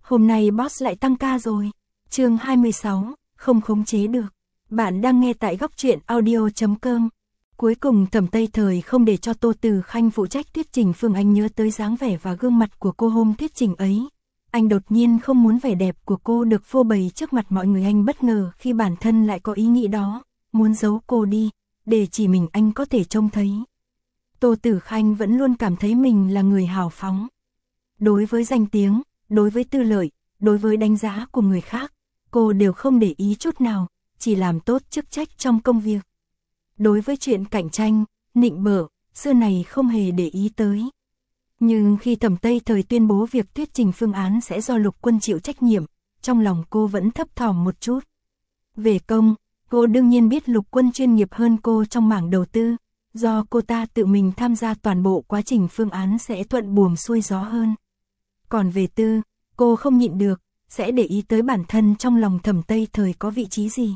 hôm nay boss lại tăng ca rồi. Chương 26, không khống chế được. Bạn đang nghe tại góc truyện audio.com. Cuối cùng Thẩm Tây Thời không để cho Tô Từ Khanh phụ trách thuyết trình Phương Anh nhớ tới dáng vẻ và gương mặt của cô hôm thuyết trình ấy. Anh đột nhiên không muốn vẻ đẹp của cô được phô bày trước mặt mọi người. Anh bất ngờ khi bản thân lại có ý nghĩ đó, muốn giấu cô đi, để chỉ mình anh có thể trông thấy. Tô Tử Khanh vẫn luôn cảm thấy mình là người hào phóng. Đối với danh tiếng, đối với tư lợi, đối với đánh giá của người khác, cô đều không để ý chút nào, chỉ làm tốt chức trách trong công việc. Đối với chuyện cạnh tranh, nịnh bợ, xưa này không hề để ý tới. Nhưng khi Thẩm Tây Thời tuyên bố việc thuyết trình phương án sẽ do Lục Quân chịu trách nhiệm, trong lòng cô vẫn thấp thỏm một chút. Về công, cô đương nhiên biết Lục Quân chuyên nghiệp hơn cô trong mảng đầu tư, do cô ta tự mình tham gia toàn bộ quá trình phương án sẽ thuận buồm xuôi gió hơn. Còn về tư, cô không nhịn được, sẽ để ý tới bản thân trong lòng Thẩm Tây Thời có vị trí gì.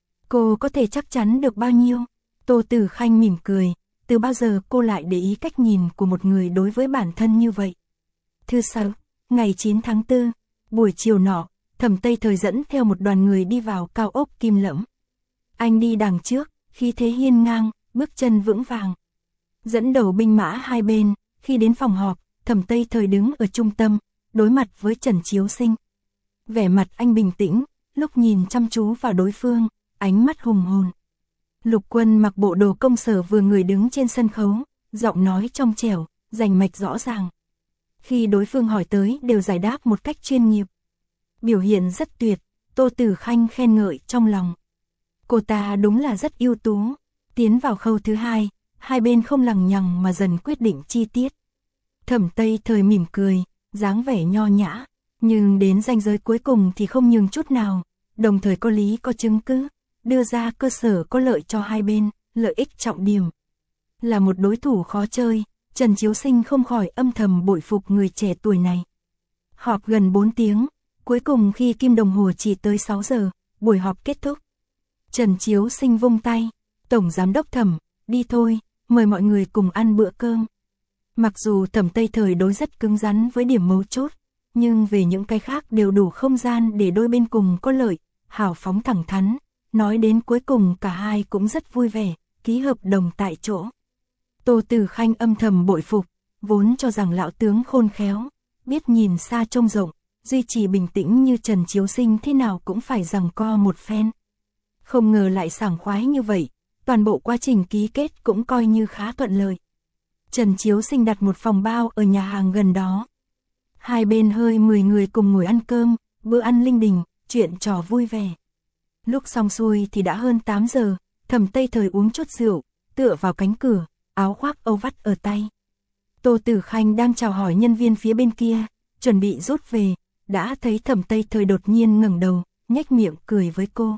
Cô có thể chắc chắn được bao nhiêu? Tô Tử Khanh mỉm cười, từ bao giờ cô lại để ý cách nhìn của một người đối với bản thân như vậy. Thứ Sáu, ngày 9 tháng 4, buổi chiều nọ, Thẩm Tây Thời dẫn theo một đoàn người đi vào cao ốc Kim Lẫm. Anh đi đằng trước, khí thế hiên ngang, bước chân vững vàng. Dẫn đầu binh mã hai bên, khi đến phòng họp, Thẩm Tây Thời đứng ở trung tâm, đối mặt với Trần Chiếu Sinh. Vẻ mặt anh bình tĩnh, lúc nhìn chăm chú vào đối phương, ánh mắt hùng hồn. Lục Quân mặc bộ đồ công sở vừa người đứng trên sân khấu, giọng nói trong trẻo, rành mạch rõ ràng. Khi đối phương hỏi tới đều giải đáp một cách chuyên nghiệp. Biểu hiện rất tuyệt, Tô Tử Khanh khen ngợi trong lòng. Cô ta đúng là rất ưu tú. Tiến vào khâu thứ hai, hai bên không lằng nhằng mà dần quyết định chi tiết. Thẩm Tây Thời mỉm cười, dáng vẻ nho nhã, nhưng đến ranh giới cuối cùng thì không nhường chút nào, đồng thời có lý có chứng cứ, đưa ra cơ sở có lợi cho hai bên, lợi ích trọng điểm. Là một đối thủ khó chơi, Trần Chiếu Sinh không khỏi âm thầm bội phục người trẻ tuổi này. Họp gần 4 tiếng, cuối cùng khi kim đồng hồ chỉ tới 6 giờ, buổi họp kết thúc. Trần Chiếu Sinh vung tay, Tổng Giám đốc Thẩm, đi thôi, mời mọi người cùng ăn bữa cơm. Mặc dù Thẩm Tây Thời đối rất cứng rắn với điểm mấu chốt, nhưng về những cái khác đều đủ không gian để đôi bên cùng có lợi, hào phóng thẳng thắn. Nói đến cuối cùng cả hai cũng rất vui vẻ, ký hợp đồng tại chỗ. Tô Tử Khanh âm thầm bội phục, vốn cho rằng lão tướng khôn khéo, biết nhìn xa trông rộng, duy trì bình tĩnh như Trần Chiếu Sinh thế nào cũng phải giằng co một phen. Không ngờ lại sảng khoái như vậy, toàn bộ quá trình ký kết cũng coi như khá thuận lợi. Trần Chiếu Sinh đặt một phòng bao ở nhà hàng gần đó. Hai bên hơi 10 người cùng ngồi ăn cơm, bữa ăn linh đình, chuyện trò vui vẻ. Lúc xong xuôi thì đã hơn 8 giờ, Thẩm Tây Thời uống chút rượu, tựa vào cánh cửa, áo khoác âu vắt ở tay. Tô Tử Khanh đang chào hỏi nhân viên phía bên kia, chuẩn bị rút về, đã thấy Thẩm Tây Thời đột nhiên ngẩng đầu, nhếch miệng cười với cô.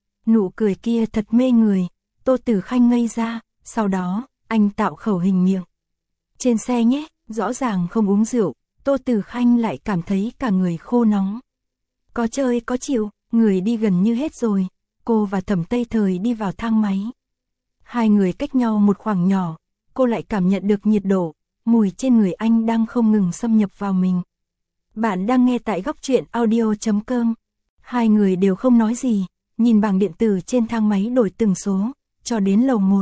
Nụ cười kia thật mê người, Tô Tử Khanh ngây ra, sau đó, anh tạo khẩu hình miệng. Trên xe nhé, rõ ràng không uống rượu, Tô Tử Khanh lại cảm thấy cả người khô nóng. Có chơi có chịu, người đi gần như hết rồi, cô và Thẩm Tây Thời đi vào thang máy. Hai người cách nhau một khoảng nhỏ, cô lại cảm nhận được nhiệt độ, mùi trên người anh đang không ngừng xâm nhập vào mình. Bạn đang nghe tại góc truyện audio.com. Hai người đều không nói gì, nhìn bảng điện tử trên thang máy đổi từng số, cho đến lầu 1.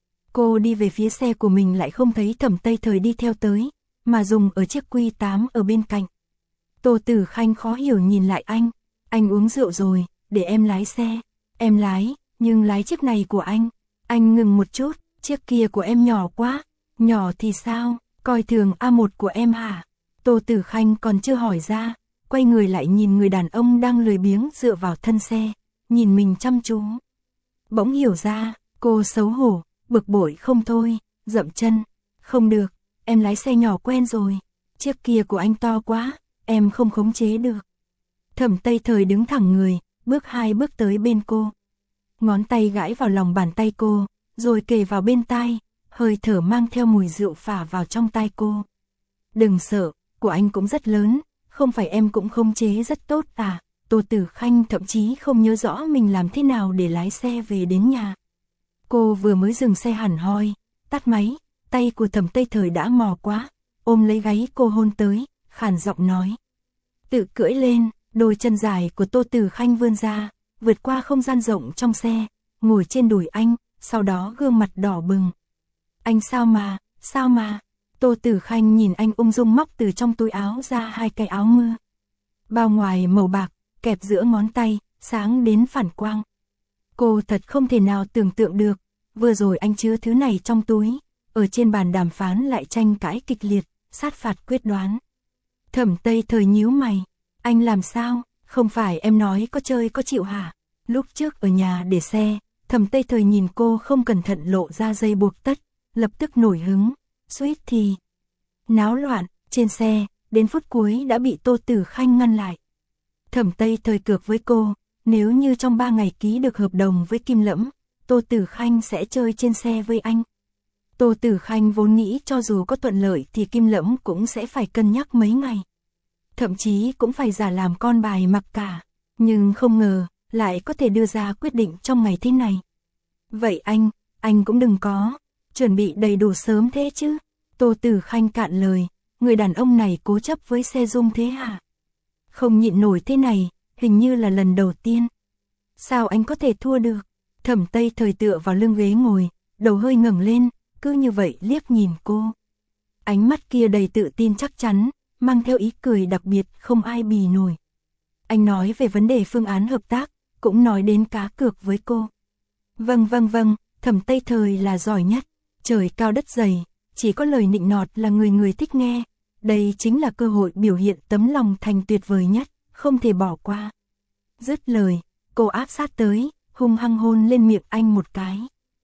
Cô đi về phía xe của mình lại không thấy Thẩm Tây Thời đi theo tới, mà dùng ở chiếc Q8 ở bên cạnh. Tô Tử Khanh khó hiểu nhìn lại anh uống rượu rồi, để em lái xe. Em lái, nhưng lái chiếc này của anh ngừng một chút, chiếc kia của em nhỏ quá. Nhỏ thì sao, coi thường A1 của em hả? Tô Tử Khanh còn chưa hỏi ra, quay người lại nhìn người đàn ông đang lười biếng dựa vào thân xe, nhìn mình chăm chú. Bỗng hiểu ra, cô xấu hổ, bực bội không thôi, dậm chân. Không được, em lái xe nhỏ quen rồi, chiếc kia của anh to quá, em không khống chế được. Thẩm Tây Thời đứng thẳng người, bước 2 bước tới bên cô. Ngón tay gãi vào lòng bàn tay cô, rồi kề vào bên tai, hơi thở mang theo mùi rượu phả vào trong tai cô. Đừng sợ, của anh cũng rất lớn, không phải em cũng khống chế rất tốt à? Tô Tử Khanh thậm chí không nhớ rõ mình làm thế nào để lái xe về đến nhà. Cô vừa mới dừng xe hẳn hoi, tắt máy, tay của Thẩm Tây Thời đã mò quá, ôm lấy gáy cô hôn tới, khàn giọng nói. Tự cưỡi lên, đôi chân dài của Tô Tử Khanh vươn ra, vượt qua không gian rộng trong xe, ngồi trên đùi anh, sau đó gương mặt đỏ bừng. Anh sao mà, Tô Tử Khanh nhìn anh ung dung móc từ trong túi áo ra 2 cái áo mưa. Bao ngoài màu bạc, kẹp giữa ngón tay, sáng đến phản quang. Cô thật không thể nào tưởng tượng được, vừa rồi anh chứa thứ này trong túi, ở trên bàn đàm phán lại tranh cãi kịch liệt, sát phạt quyết đoán. Thẩm Tây Thời nhíu mày, anh làm sao, không phải em nói có chơi có chịu hả? Lúc trước ở nhà để xe, Thẩm Tây Thời nhìn cô không cẩn thận lộ ra dây buộc tất, lập tức nổi hứng, suýt thì náo loạn, trên xe, đến phút cuối đã bị Tô Tử Khanh ngăn lại. Thẩm Tây Thời cược với cô, nếu như trong 3 ngày ký được hợp đồng với Kim Lẫm, Tô Tử Khanh sẽ chơi trên xe với anh. Tô Tử Khanh vốn nghĩ cho dù có thuận lợi thì Kim Lẫm cũng sẽ phải cân nhắc mấy ngày. Thậm chí cũng phải giả làm con bài mặc cả, nhưng không ngờ, lại có thể đưa ra quyết định trong ngày thế này. Vậy anh cũng đừng có, chuẩn bị đầy đủ sớm thế chứ. Tô Tử Khanh cạn lời, người đàn ông này cố chấp với xe Dung thế hả? Không nhịn nổi thế này, hình như là lần đầu tiên. Sao anh có thể thua được? Thẩm Tây Thời tựa vào lưng ghế ngồi, đầu hơi ngẩng lên, cứ như vậy liếc nhìn cô. Ánh mắt kia đầy tự tin chắc chắn, mang theo ý cười đặc biệt không ai bì nổi. Anh nói về vấn đề phương án hợp tác, cũng nói đến cá cược với cô. Vâng, Thẩm Tây Thời là giỏi nhất, trời cao đất dày, chỉ có lời nịnh nọt là người thích nghe. Đây chính là cơ hội biểu hiện tấm lòng thành tuyệt vời nhất, không thể bỏ qua. Dứt lời, cô áp sát tới, hung hăng hôn lên miệng anh một cái.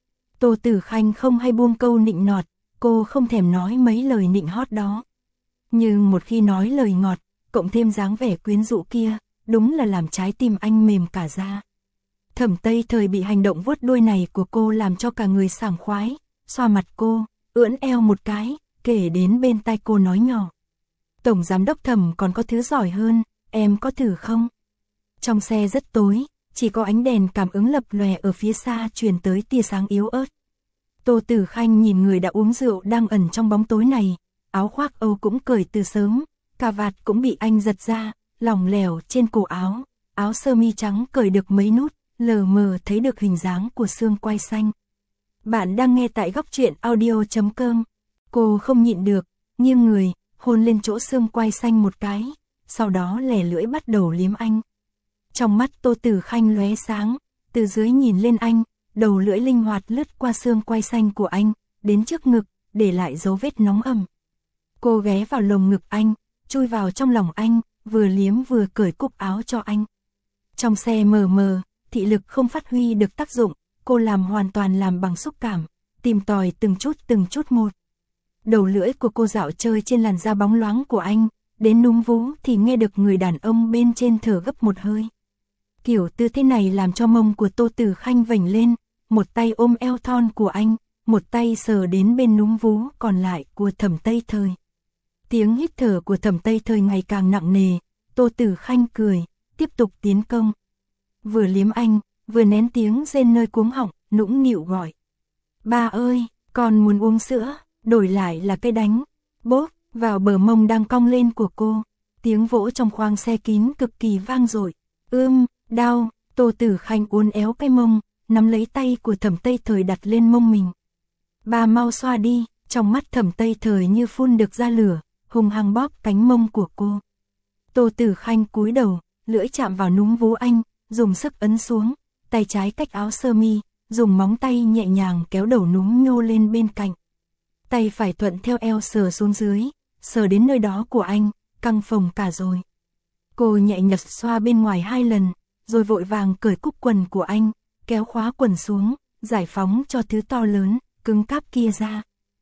Tô Tử Khanh không hay buông câu nịnh nọt, cô không thèm nói mấy lời nịnh hót đó. Nhưng một khi nói lời ngọt, cộng thêm dáng vẻ quyến rũ kia, đúng là làm trái tim anh mềm cả ra. Thẩm Tây Thời bị hành động vuốt đuôi này của cô làm cho cả người sảng khoái, xoa mặt cô, ưỡn eo một cái, kể đến bên tai cô nói nhỏ. Tổng giám đốc Thẩm còn có thứ giỏi hơn, em có thử không? Trong xe rất tối, chỉ có ánh đèn cảm ứng lập lòe ở phía xa truyền tới tia sáng yếu ớt. Tô Tử Khanh nhìn người đã uống rượu đang ẩn trong bóng tối này, áo khoác Âu cũng cởi từ sớm, cà vạt cũng bị anh giật ra, lỏng lẻo trên cổ áo, áo sơ mi trắng cởi được mấy nút, lờ mờ thấy được hình dáng của xương quai xanh. Bạn đang nghe tại góc truyện audio.com. Cô không nhịn được, nghiêng người, hôn lên chỗ xương quai xanh một cái, sau đó lẻ lưỡi bắt đầu liếm anh. Trong mắt Tô Tử Khanh lóe sáng, từ dưới nhìn lên anh, đầu lưỡi linh hoạt lướt qua xương quai xanh của anh, đến trước ngực, để lại dấu vết nóng ẩm. Cô ghé vào lồng ngực anh, chui vào trong lòng anh, vừa liếm vừa cởi cúc áo cho anh. Trong xe mờ mờ, thị lực không phát huy được tác dụng, cô làm hoàn toàn làm bằng xúc cảm, tìm tòi từng chút một. Đầu lưỡi của cô dạo chơi trên làn da bóng loáng của anh, đến núm vú thì nghe được người đàn ông bên trên thở gấp một hơi. Kiểu tư thế này làm cho mông của Tô Tử Khanh vểnh lên, một tay ôm eo thon của anh, một tay sờ đến bên núm vú còn lại của Thẩm Tây Thời. Tiếng hít thở của Thẩm Tây Thời ngày càng nặng nề, Tô Tử Khanh cười, tiếp tục tiến công. Vừa liếm anh, vừa nén tiếng rên nơi cuống họng, nũng nịu gọi. Ba ơi, con muốn uống sữa, đổi lại là cây đánh. Bốp, vào bờ mông đang cong lên của cô, tiếng vỗ trong khoang xe kín cực kỳ vang dội. Đau, Tô Tử Khanh uốn éo cái mông, nắm lấy tay của Thẩm Tây Thời đặt lên mông mình. Ba mau xoa đi, trong mắt Thẩm Tây Thời như phun được ra lửa, hung hăng bóp cánh mông của cô. Tô Tử Khanh cúi đầu, lưỡi chạm vào núm vú anh, dùng sức ấn xuống, tay trái cách áo sơ mi, dùng móng tay nhẹ nhàng kéo đầu núm nhô lên bên cạnh. Tay phải thuận theo eo sờ xuống dưới, sờ đến nơi đó của anh, căng phồng cả rồi. Cô nhẹ nhật xoa bên ngoài 2 lần, rồi vội vàng cởi cúc quần của anh, kéo khóa quần xuống, giải phóng cho thứ to lớn, cứng cáp kia ra.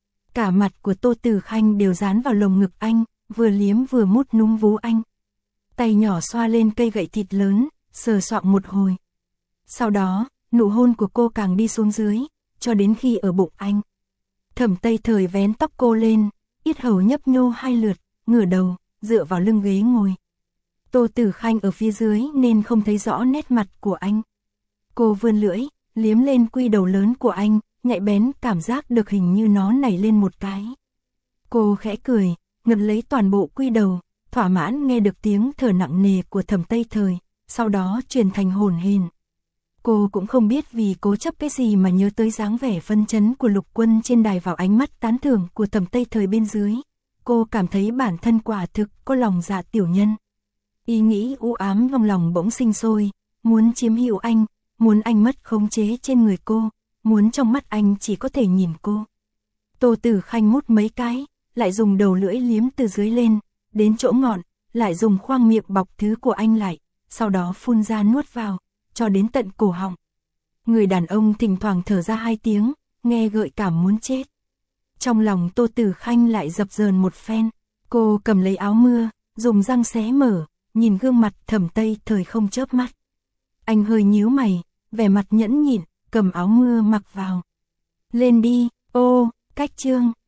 Cả mặt của Tô Tử Khanh đều dán vào lồng ngực anh, vừa liếm vừa mút núm vú anh. Tay nhỏ xoa lên cây gậy thịt lớn, sờ soạng một hồi. Sau đó, nụ hôn của cô càng đi xuống dưới, cho đến khi ở bụng anh. Thẩm Tây Thời vén tóc cô lên, yết hầu nhấp nhô 2 lượt, ngửa đầu, dựa vào lưng ghế ngồi. Tô Tử Khanh ở phía dưới nên không thấy rõ nét mặt của anh. Cô vươn lưỡi, liếm lên quy đầu lớn của anh, nhạy bén cảm giác được hình như nó nảy lên một cái. Cô khẽ cười, ngậm lấy toàn bộ quy đầu, thỏa mãn nghe được tiếng thở nặng nề của Thẩm Tây Thời, sau đó truyền thành hồn hển. Cô cũng không biết vì cố chấp cái gì mà nhớ tới dáng vẻ phân chấn của Lục Quân trên đài vào ánh mắt tán thưởng của Thẩm Tây Thời bên dưới. Cô cảm thấy bản thân quả thực có lòng dạ tiểu nhân. Ý nghĩ u ám trong lòng bỗng sinh sôi, muốn chiếm hữu anh, muốn anh mất khống chế trên người cô, muốn trong mắt anh chỉ có thể nhìn cô. Tô Tử Khanh mút mấy cái, lại dùng đầu lưỡi liếm từ dưới lên, đến chỗ ngọn, lại dùng khoang miệng bọc thứ của anh lại, sau đó phun ra nuốt vào, cho đến tận cổ họng. Người đàn ông thỉnh thoảng thở ra 2 tiếng, nghe gợi cảm muốn chết. Trong lòng Tô Tử Khanh lại dập dờn một phen, cô cầm lấy áo mưa, dùng răng xé mở, nhìn gương mặt Thẩm Tây Thời không chớp mắt. Anh hơi nhíu mày, vẻ mặt nhẫn nhịn, cầm áo mưa mặc vào. Lên đi, ô, cách chương.